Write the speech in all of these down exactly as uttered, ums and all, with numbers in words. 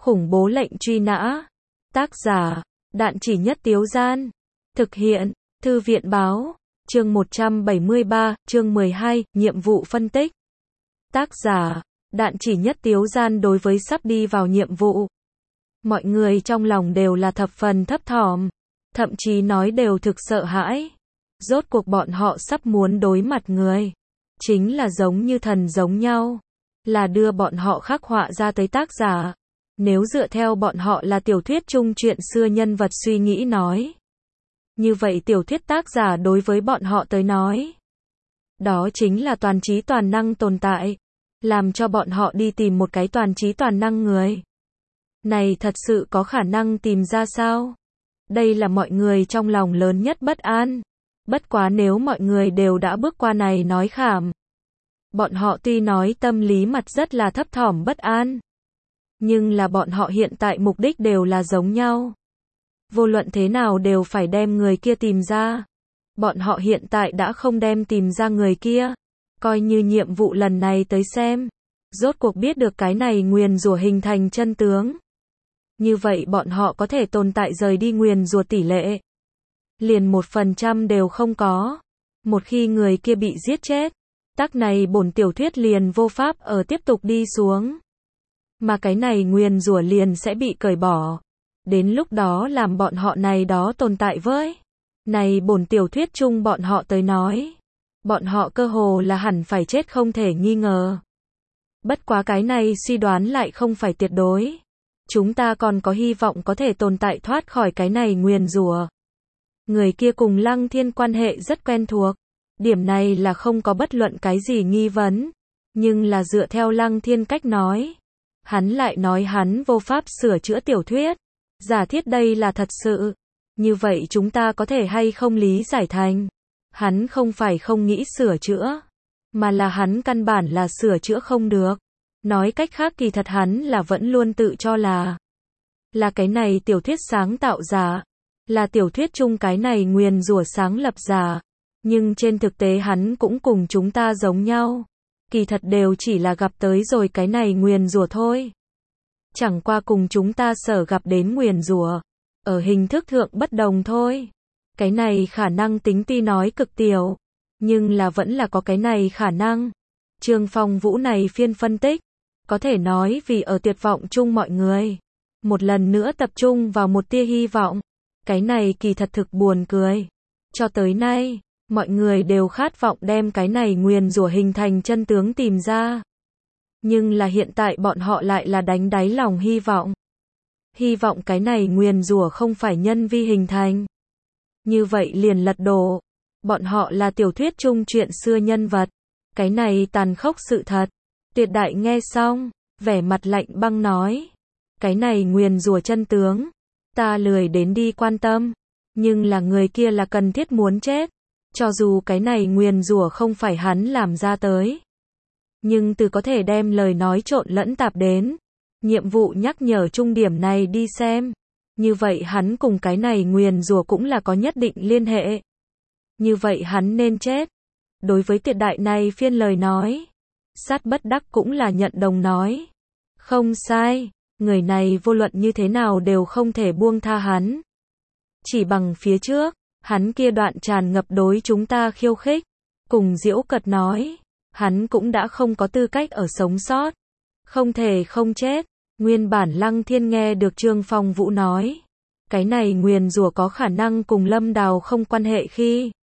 Khủng bố lệnh truy nã. Tác giả, Đạn Chỉ Nhất Tiếu Gian. Thực hiện, Thư viện Báo. Chương một trăm bảy mươi ba, chương mười hai, nhiệm vụ phân tích. Tác giả, Đạn Chỉ Nhất Tiếu Gian. Đối với sắp đi vào nhiệm vụ, mọi người trong lòng đều là thập phần thấp thỏm, thậm chí nói đều thực sợ hãi. Rốt cuộc bọn họ sắp muốn đối mặt người, chính là giống như thần giống nhau, là đưa bọn họ khắc họa ra tới tác giả. Nếu dựa theo bọn họ là tiểu thuyết chung chuyện xưa nhân vật suy nghĩ nói, như vậy tiểu thuyết tác giả đối với bọn họ tới nói, đó chính là toàn trí toàn năng tồn tại, làm cho bọn họ đi tìm một cái toàn trí toàn năng người. Này thật sự có khả năng tìm ra sao? Đây là mọi người trong lòng lớn nhất bất an. Bất quá nếu mọi người đều đã bước qua này nói khảm, bọn họ tuy nói tâm lý mặt rất là thấp thỏm bất an, nhưng là bọn họ hiện tại mục đích đều là giống nhau. Vô luận thế nào đều phải đem người kia tìm ra. Bọn họ hiện tại đã không đem tìm ra người kia, coi như nhiệm vụ lần này tới xem, rốt cuộc biết được cái này nguyền rủa hình thành chân tướng. Như vậy bọn họ có thể tồn tại rời đi nguyền rủa tỷ lệ liền một phần trăm đều không có. Một khi người kia bị giết chết, tác này bổn tiểu thuyết liền vô pháp ở tiếp tục đi xuống. Mà cái này nguyền rủa liền sẽ bị cởi bỏ. Đến lúc đó làm bọn họ này đó tồn tại với này bổn tiểu thuyết chung bọn họ tới nói, bọn họ cơ hồ là hẳn phải chết không thể nghi ngờ. Bất quá cái này suy đoán lại không phải tuyệt đối. Chúng ta còn có hy vọng có thể tồn tại thoát khỏi cái này nguyền rủa. Người kia cùng Lăng Thiên quan hệ rất quen thuộc, điểm này là không có bất luận cái gì nghi vấn. Nhưng là dựa theo Lăng Thiên cách nói, hắn lại nói hắn vô pháp sửa chữa tiểu thuyết. Giả thiết đây là thật sự, như vậy chúng ta có thể hay không lý giải thành, hắn không phải không nghĩ sửa chữa, mà là hắn căn bản là sửa chữa không được. Nói cách khác kỳ thật hắn là vẫn luôn tự cho là là cái này tiểu thuyết sáng tạo giả, là tiểu thuyết chung cái này nguyền rủa sáng lập giả. Nhưng trên thực tế hắn cũng cùng chúng ta giống nhau, kỳ thật đều chỉ là gặp tới rồi cái này nguyền rủa thôi. Chẳng qua cùng chúng ta sở gặp đến nguyền rủa ở hình thức thượng bất đồng thôi. Cái này khả năng tính tuy nói cực tiểu, nhưng là vẫn là có cái này khả năng. Trương Phong Vũ này phiên phân tích, có thể nói vì ở tuyệt vọng chung mọi người một lần nữa tập trung vào một tia hy vọng. Cái này kỳ thật thực buồn cười. Cho tới nay, mọi người đều khát vọng đem cái này nguyền rủa hình thành chân tướng tìm ra. Nhưng là hiện tại bọn họ lại là đánh đáy lòng hy vọng. Hy vọng cái này nguyền rủa không phải nhân vi hình thành. Như vậy liền lật đổ. Bọn họ là tiểu thuyết chung chuyện xưa nhân vật. Cái này tàn khốc sự thật. Tuyệt Đại nghe xong, vẻ mặt lạnh băng nói. Cái này nguyền rủa chân tướng, ta lười đến đi quan tâm. Nhưng là người kia là cần thiết muốn chết. Cho dù cái này nguyền rủa không phải hắn làm ra tới, nhưng từ có thể đem lời nói trộn lẫn tạp đến nhiệm vụ nhắc nhở trung điểm này đi xem, như vậy hắn cùng cái này nguyền rủa cũng là có nhất định liên hệ. Như vậy hắn nên chết. Đối với Tuyệt Đại này phiên lời nói, Sát Bất Đắc cũng là nhận đồng nói. Không sai, người này vô luận như thế nào đều không thể buông tha hắn. Chỉ bằng phía trước, hắn kia đoạn tràn ngập đối chúng ta khiêu khích, cùng giễu cợt nói, hắn cũng đã không có tư cách ở sống sót. Không thể không chết. Nguyên bản Lăng Thiên nghe được Trương Phong Vũ nói, cái này nguyền rủa có khả năng cùng Lâm Đào không quan hệ khi,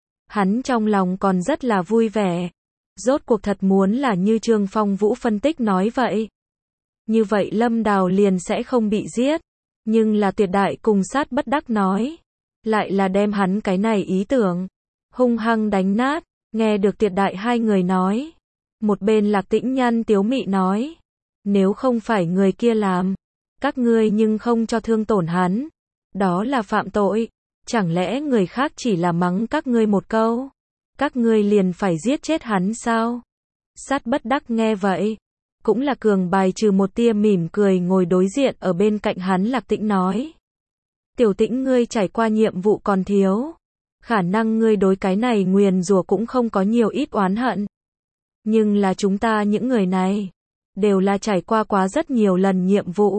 hắn trong lòng còn rất là vui vẻ. Rốt cuộc thật muốn là như Trương Phong Vũ phân tích nói vậy. Như vậy Lâm Đào liền sẽ không bị giết. Nhưng là Tuyệt Đại cùng Sát Bất Đắc nói, lại là đem hắn cái này ý tưởng hung hăng đánh nát. Nghe được Tuyệt Đại hai người nói, một bên Lạc Tĩnh Nhan tiếu mị nói, nếu không phải người kia làm, các ngươi nhưng không cho thương tổn hắn, đó là phạm tội. Chẳng lẽ người khác chỉ là mắng các ngươi một câu, các ngươi liền phải giết chết hắn sao? Sát Bất Đắc nghe vậy, cũng là cường bài trừ một tia mỉm cười ngồi đối diện ở bên cạnh hắn. Lạc Tĩnh nói, Tiểu Tĩnh ngươi trải qua nhiệm vụ còn thiếu, khả năng ngươi đối cái này nguyền rủa cũng không có nhiều ít oán hận. Nhưng là chúng ta những người này, đều là trải qua quá rất nhiều lần nhiệm vụ.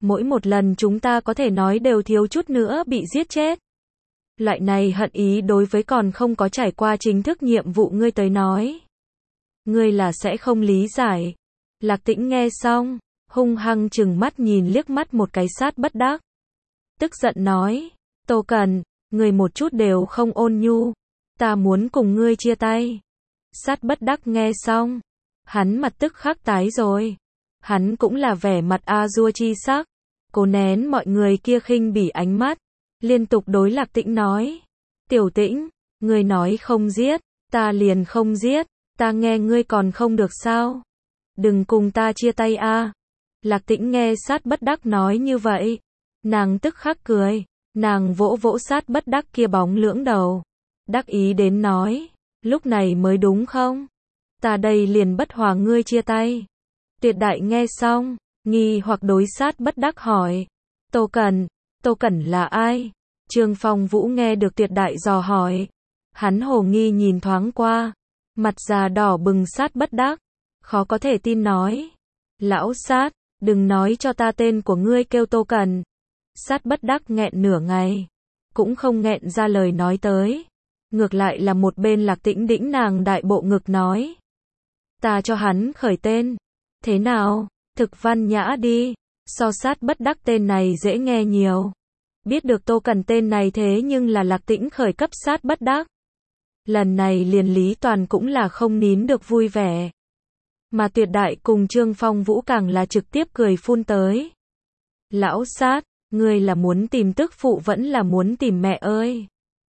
Mỗi một lần chúng ta có thể nói đều thiếu chút nữa bị giết chết. Loại này hận ý đối với còn không có trải qua chính thức nhiệm vụ ngươi tới nói. Ngươi là sẽ không lý giải. Lạc Tĩnh nghe xong, hung hăng chừng mắt nhìn liếc mắt một cái Sát Bất Đắc. Tức giận nói, Tô Cần, ngươi một chút đều không ôn nhu. Ta muốn cùng ngươi chia tay. Sát Bất Đắc nghe xong, hắn mặt tức khắc tái rồi. Hắn cũng là vẻ mặt a dua chi sắc, cố nén mọi người kia khinh bỉ ánh mắt, liên tục đối Lạc Tĩnh nói, Tiểu Tĩnh, ngươi nói không giết, ta liền không giết, ta nghe ngươi còn không được sao? Đừng cùng ta chia tay a. Lạc Tĩnh nghe Sát Bất Đắc nói như vậy, nàng tức khắc cười, nàng vỗ vỗ Sát Bất Đắc kia bóng lưỡng đầu, đắc ý đến nói, lúc này mới đúng không? Ta đây liền bất hòa ngươi chia tay. Tuyệt Đại nghe xong, nghi hoặc đối Sát Bất Đắc hỏi, Tô Cần, Tô Cẩn là ai? Trương Phong Vũ nghe được Tuyệt Đại dò hỏi, hắn hồ nghi nhìn thoáng qua, mặt già đỏ bừng Sát Bất Đắc, khó có thể tin nói, lão Sát, đừng nói cho ta tên của ngươi kêu Tô Cần. Sát Bất Đắc nghẹn nửa ngày, cũng không nghẹn ra lời nói tới, ngược lại là một bên Lạc Tĩnh đĩnh nàng đại bộ ngực nói, ta cho hắn khởi tên, thế nào, thực văn nhã đi, so Sát Bất Đắc tên này dễ nghe nhiều. Biết được Tô Cần tên này thế nhưng là Lạc Tĩnh khởi cấp Sát Bất Đắc. Lần này liền Lý Toàn cũng là không nín được vui vẻ. Mà Tuyệt Đại cùng Trương Phong Vũ càng là trực tiếp cười phun tới. Lão Sát, ngươi là muốn tìm tức phụ vẫn là muốn tìm mẹ ơi.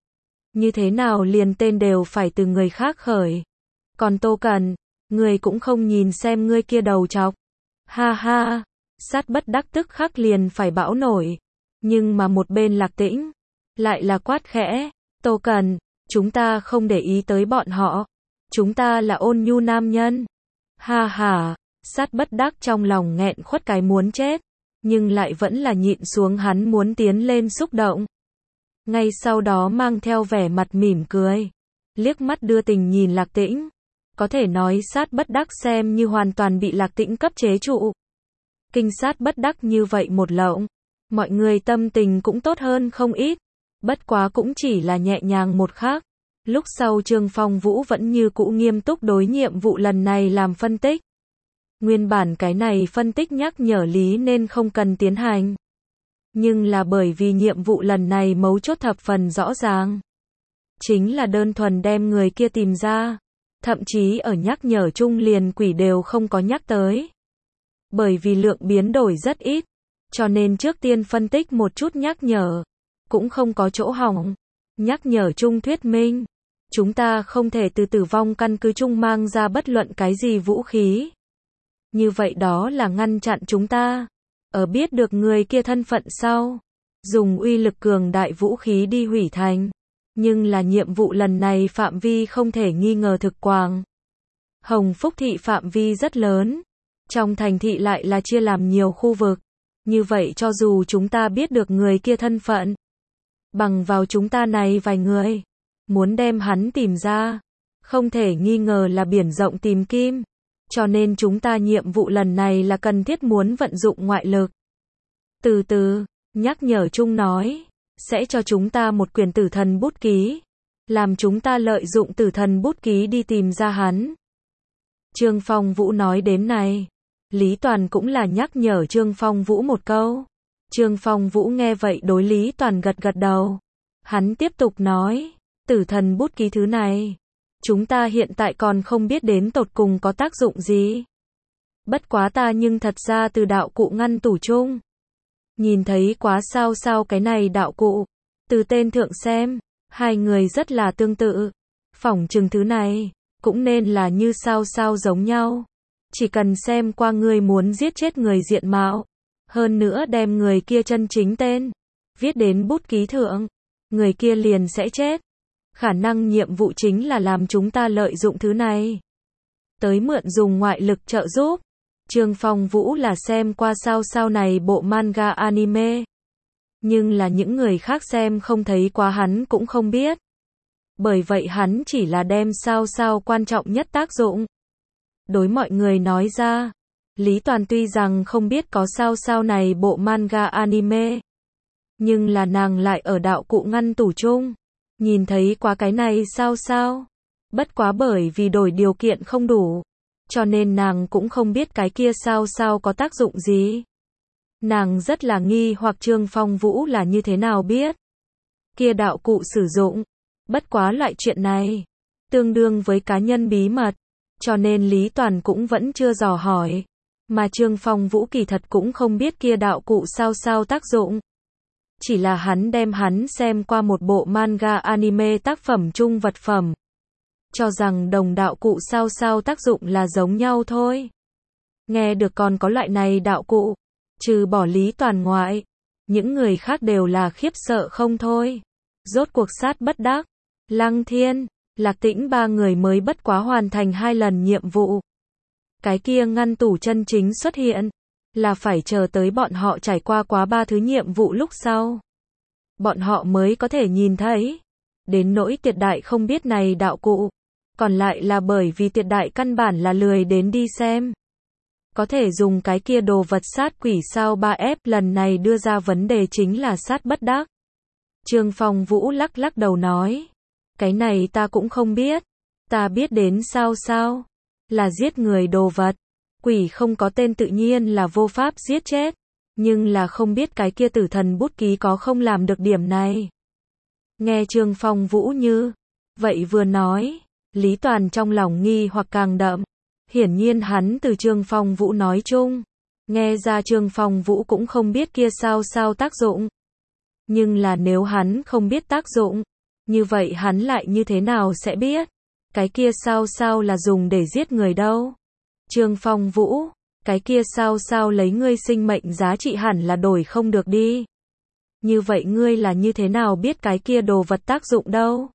Như thế nào liền tên đều phải từ người khác khởi. Còn Tô Cần, ngươi cũng không nhìn xem ngươi kia đầu chọc. Ha ha, Sát Bất Đắc tức khắc liền phải bão nổi. Nhưng mà một bên Lạc Tĩnh, lại là quát khẽ, Tô Cần, chúng ta không để ý tới bọn họ. Chúng ta là ôn nhu nam nhân. Ha ha, Sát Bất Đắc trong lòng nghẹn khuất cái muốn chết, nhưng lại vẫn là nhịn xuống hắn muốn tiến lên xúc động. Ngay sau đó mang theo vẻ mặt mỉm cười, liếc mắt đưa tình nhìn Lạc Tĩnh. Có thể nói Sát Bất Đắc xem như hoàn toàn bị Lạc Tĩnh cấp chế trụ. Kinh Sát Bất Đắc như vậy một lộng, mọi người tâm tình cũng tốt hơn không ít, bất quá cũng chỉ là nhẹ nhàng một khắc. Lúc sau Trương Phong Vũ vẫn như cũ nghiêm túc đối nhiệm vụ lần này làm phân tích. Nguyên bản cái này phân tích nhắc nhở lý nên không cần tiến hành. Nhưng là bởi vì nhiệm vụ lần này mấu chốt thập phần rõ ràng. Chính là đơn thuần đem người kia tìm ra. Thậm chí ở nhắc nhở chung liền quỷ đều không có nhắc tới. Bởi vì lượng biến đổi rất ít, cho nên trước tiên phân tích một chút nhắc nhở, cũng không có chỗ hỏng. Nhắc nhở chung thuyết minh, chúng ta không thể từ tử vong căn cứ chung mang ra bất luận cái gì vũ khí. Như vậy đó là ngăn chặn chúng ta, ở biết được người kia thân phận sau, dùng uy lực cường đại vũ khí đi hủy thành. Nhưng là nhiệm vụ lần này phạm vi không thể nghi ngờ thực quảng. Hồng Phúc thị phạm vi rất lớn, trong thành thị lại là chia làm nhiều khu vực. Như vậy cho dù chúng ta biết được người kia thân phận, bằng vào chúng ta này vài người, muốn đem hắn tìm ra, không thể nghi ngờ là biển rộng tìm kim. Cho nên chúng ta nhiệm vụ lần này là cần thiết muốn vận dụng ngoại lực. Từ từ, nhắc nhở chung nói, sẽ cho chúng ta một quyền tử thần bút ký, làm chúng ta lợi dụng tử thần bút ký đi tìm ra hắn. Trương Phong Vũ nói đến này, Lý Toàn cũng là nhắc nhở Trương Phong Vũ một câu. Trương Phong Vũ nghe vậy đối Lý Toàn gật gật đầu. Hắn tiếp tục nói, tử thần bút ký thứ này, chúng ta hiện tại còn không biết đến tột cùng có tác dụng gì. Bất quá ta nhưng thật ra từ đạo cụ ngăn tủ chung, nhìn thấy quá sao sao cái này đạo cụ. Từ tên thượng xem, hai người rất là tương tự. Phỏng chừng thứ này, cũng nên là như sao sao giống nhau. Chỉ cần xem qua người muốn giết chết người diện mạo. Hơn nữa đem người kia chân chính tên, viết đến bút ký thượng, người kia liền sẽ chết. Khả năng nhiệm vụ chính là làm chúng ta lợi dụng thứ này, tới mượn dùng ngoại lực trợ giúp. Trương Phong Vũ là xem qua sao sao này bộ manga anime. Nhưng là những người khác xem không thấy quá hắn cũng không biết. Bởi vậy hắn chỉ là đem sao sao quan trọng nhất tác dụng đối mọi người nói ra. Lý Toàn tuy rằng không biết có sao sao này bộ manga anime, nhưng là nàng lại ở đạo cụ ngăn tủ chung, nhìn thấy quá cái này sao sao. Bất quá bởi vì đổi điều kiện không đủ, cho nên nàng cũng không biết cái kia sao sao có tác dụng gì. Nàng rất là nghi hoặc Trương Phong Vũ là như thế nào biết kia đạo cụ sử dụng. Bất quá loại chuyện này tương đương với cá nhân bí mật, cho nên Lý Toàn cũng vẫn chưa dò hỏi. Mà Trương Phong Vũ kỳ thật cũng không biết kia đạo cụ sao sao tác dụng. Chỉ là hắn đem hắn xem qua một bộ manga anime tác phẩm chung vật phẩm, cho rằng đồng đạo cụ sao sao tác dụng là giống nhau thôi. Nghe được còn có loại này đạo cụ, trừ bỏ Lý Toàn ngoại, những người khác đều là khiếp sợ không thôi. Rốt cuộc sát bất đắc, Lăng Thiên, Lạc Tĩnh ba người mới bất quá hoàn thành hai lần nhiệm vụ. Cái kia ngăn tủ chân chính xuất hiện, là phải chờ tới bọn họ trải qua quá ba thứ nhiệm vụ lúc sau, bọn họ mới có thể nhìn thấy. Đến nỗi Tiệt Đại không biết này đạo cụ, còn lại là bởi vì Tiệt Đại căn bản là lười đến đi xem. Có thể dùng cái kia đồ vật sát quỷ sao ba F, lần này đưa ra vấn đề chính là sát bất đắc. Trương Phong Vũ lắc lắc đầu nói, cái này ta cũng không biết, ta biết đến sao sao, là giết người đồ vật, quỷ không có tên tự nhiên là vô pháp giết chết, nhưng là không biết cái kia tử thần bút ký có không làm được điểm này. Nghe Trương Phong Vũ như vậy vừa nói, Lý Toàn trong lòng nghi hoặc càng đậm. Hiển nhiên hắn từ Trương Phong Vũ nói chung, nghe ra Trương Phong Vũ cũng không biết kia sao sao tác dụng. Nhưng là nếu hắn không biết tác dụng, như vậy hắn lại như thế nào sẽ biết cái kia sao sao là dùng để giết người đâu. Trương Phong Vũ, cái kia sao sao lấy ngươi sinh mệnh giá trị hẳn là đổi không được đi. Như vậy ngươi là như thế nào biết cái kia đồ vật tác dụng đâu?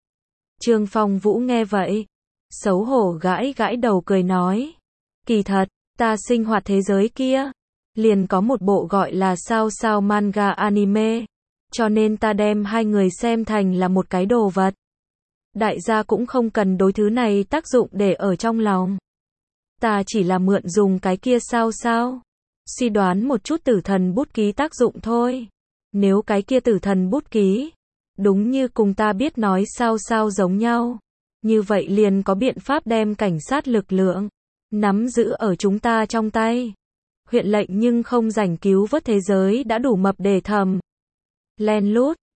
Trương Phong Vũ nghe vậy, xấu hổ gãi gãi đầu cười nói, kỳ thật, ta sinh hoạt thế giới kia, liền có một bộ gọi là sao sao manga anime, cho nên ta đem hai người xem thành là một cái đồ vật. Đại gia cũng không cần đối thứ này tác dụng để ở trong lòng. Ta chỉ là mượn dùng cái kia sao sao, suy đoán một chút tử thần bút ký tác dụng thôi. Nếu cái kia tử thần bút ký, đúng như cùng ta biết nói sao sao giống nhau, như vậy liền có biện pháp đem cảnh sát lực lượng nắm giữ ở chúng ta trong tay. Huyện lệnh nhưng không rảnh cứu vớt thế giới đã đủ mập để thầm len lút,